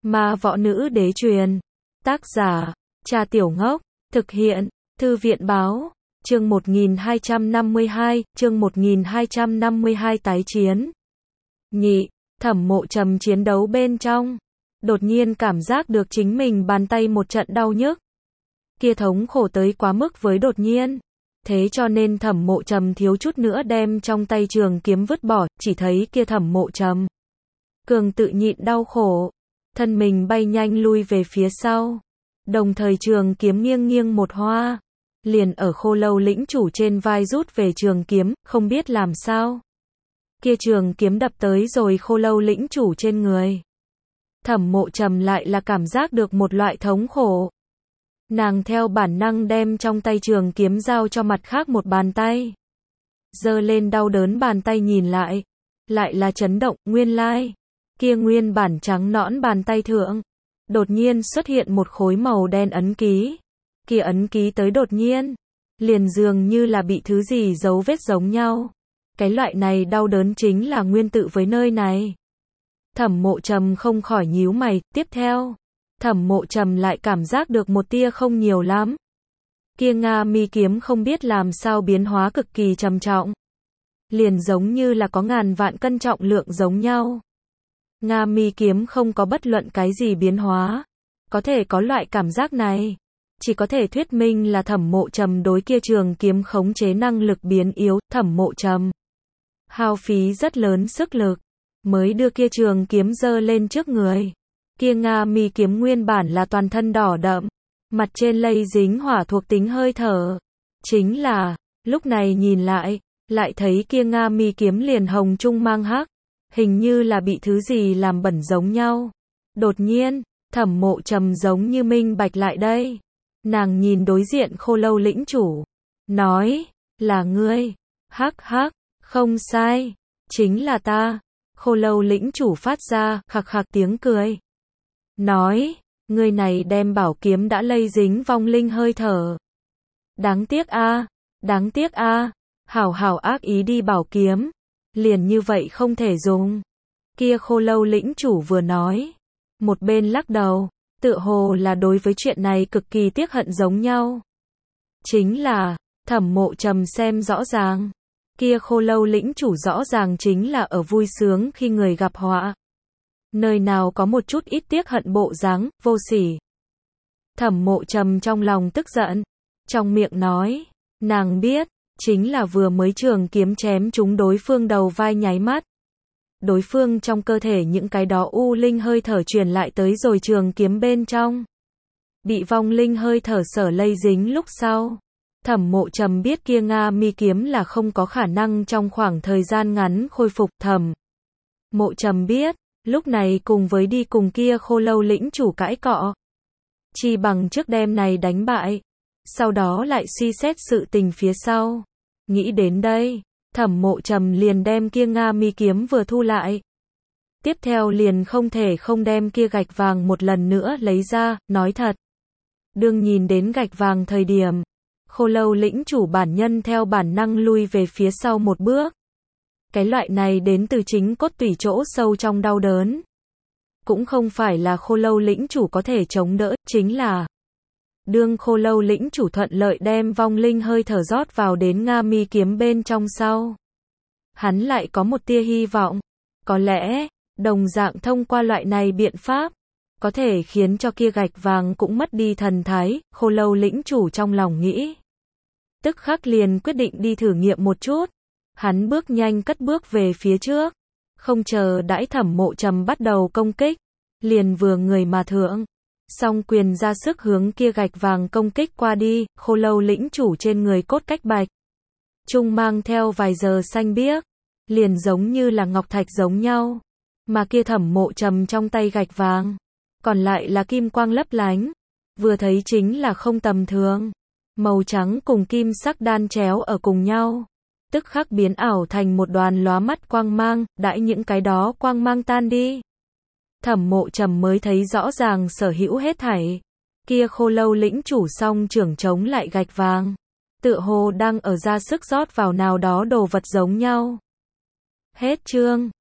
Ma võ nữ đế truyền. Tác giả, Trà Tiểu Ngốc. Thực hiện, Thư viện báo. Chương 1252, chương 1252 tái chiến. Nhị, Thẩm Mộ Trầm chiến đấu bên trong. Đột nhiên cảm giác được chính mình bàn tay một trận đau nhức. Kia thống khổ tới quá mức với đột nhiên. Thế cho nên Thẩm Mộ Trầm thiếu chút nữa đem trong tay trường kiếm vứt bỏ, chỉ thấy kia Thẩm Mộ Trầm cường tự nhịn đau khổ. Thân mình bay nhanh lui về phía sau. Đồng thời trường kiếm nghiêng nghiêng một hoa. Liền ở Khô Lâu lĩnh chủ trên vai rút về trường kiếm, không biết làm sao. Kia trường kiếm đập tới rồi Khô Lâu lĩnh chủ trên người. Thẩm Mộ Trầm lại là cảm giác được một loại thống khổ. Nàng theo bản năng đem trong tay trường kiếm giao cho mặt khác một bàn tay. Giơ lên đau đớn bàn tay nhìn lại. Lại là chấn động, nguyên lai. Kia nguyên bản trắng nõn bàn tay thượng. Đột nhiên xuất hiện một khối màu đen ấn ký. Kia ấn ký tới đột nhiên. Liền dường như là bị thứ gì dấu vết giống nhau. Cái loại này đau đớn chính là nguyên tự với nơi này. Thẩm Mộ Trầm không khỏi nhíu mày, tiếp theo. Thẩm Mộ Trầm lại cảm giác được một tia không nhiều lắm. Kia Nga mi kiếm không biết làm sao biến hóa cực kỳ trầm trọng. Liền giống như là có ngàn vạn cân trọng lượng giống nhau. Nga mi kiếm không có bất luận cái gì biến hóa. Có thể có loại cảm giác này. Chỉ có thể thuyết minh là Thẩm Mộ Trầm đối kia trường kiếm khống chế năng lực biến yếu. Thẩm Mộ Trầm hao phí rất lớn sức lực. Mới đưa kia trường kiếm giơ lên trước người. Kia Nga mi kiếm nguyên bản là toàn thân đỏ đậm. Mặt trên lây dính hỏa thuộc tính hơi thở. Chính là, lúc này nhìn lại thấy kia Nga mi kiếm liền hồng trung mang hắc. Hình như là bị thứ gì làm bẩn giống nhau. Đột nhiên, Thẩm Mộ Trầm giống như minh bạch lại đây. Nàng nhìn đối diện Khô Lâu lĩnh chủ. Nói, là ngươi. Hắc hắc, không sai. Chính là ta. Khô Lâu lĩnh chủ phát ra, khặc khặc tiếng cười. Nói, ngươi này đem bảo kiếm đã lây dính vong linh hơi thở. Đáng tiếc a, đáng tiếc a. Hảo hảo ác ý đi bảo kiếm. Liền như vậy không thể dùng. Kia Khô Lâu lĩnh chủ vừa nói. Một bên lắc đầu. Tựa hồ là đối với chuyện này cực kỳ tiếc hận giống nhau. Chính là, Thẩm Mộ Trầm xem rõ ràng. Kia Khô Lâu lĩnh chủ rõ ràng chính là ở vui sướng khi người gặp họa. Nơi nào có một chút ít tiếc hận bộ dáng, vô sỉ. Thẩm Mộ Trầm trong lòng tức giận. Trong miệng nói, nàng biết, chính là vừa mới trường kiếm chém trúng đối phương đầu vai nháy mắt. Đối phương trong cơ thể những cái đó u linh hơi thở truyền lại tới rồi trường kiếm bên trong. Bị vong linh hơi thở sở lây dính lúc sau. Thẩm Mộ Trầm biết kia Nga mi kiếm là không có khả năng trong khoảng thời gian ngắn khôi phục. Thẩm Mộ Trầm biết, lúc này cùng với đi cùng kia Khô Lâu lĩnh chủ cãi cọ. Chi bằng trước đêm này đánh bại. Sau đó lại suy xét sự tình phía sau. Nghĩ đến đây. Thẩm Mộ Trầm liền đem kia Nga mi kiếm vừa thu lại. Tiếp theo liền không thể không đem kia gạch vàng một lần nữa lấy ra, nói thật. Đương nhìn đến gạch vàng thời điểm, Khô Lâu lĩnh chủ bản nhân theo bản năng lui về phía sau một bước. Cái loại này đến từ chính cốt tủy chỗ sâu trong đau đớn. Cũng không phải là Khô Lâu lĩnh chủ có thể chống đỡ, chính là đương Khô Lâu lĩnh chủ thuận lợi đem vong linh hơi thở rót vào đến Nga mi kiếm bên trong sau. Hắn lại có một tia hy vọng. Có lẽ, đồng dạng thông qua loại này biện pháp, có thể khiến cho kia gạch vàng cũng mất đi thần thái. Khô Lâu lĩnh chủ trong lòng nghĩ. Tức khắc liền quyết định đi thử nghiệm một chút. Hắn bước nhanh cất bước về phía trước. Không chờ đãi Thẩm Mộ Trầm bắt đầu công kích. Liền vừa người mà thượng. Song quyền ra sức hướng kia gạch vàng công kích qua đi. Khô Lâu lĩnh chủ trên người cốt cách bạch. Trung mang theo vài giờ xanh biếc. Liền giống như là ngọc thạch giống nhau. Mà kia Thẩm Mộ Trầm trong tay gạch vàng. Còn lại là kim quang lấp lánh. Vừa thấy chính là không tầm thường. Màu trắng cùng kim sắc đan chéo ở cùng nhau. Tức khắc biến ảo thành một đoàn lóa mắt quang mang. Đãi những cái đó quang mang tan đi. Thẩm Mộ Trầm mới thấy rõ ràng sở hữu hết thảy. Kia Khô Lâu lĩnh chủ song trưởng chống lại gạch vàng. Tựa hồ đang ở ra sức rót vào nào đó đồ vật giống nhau. Hết chương.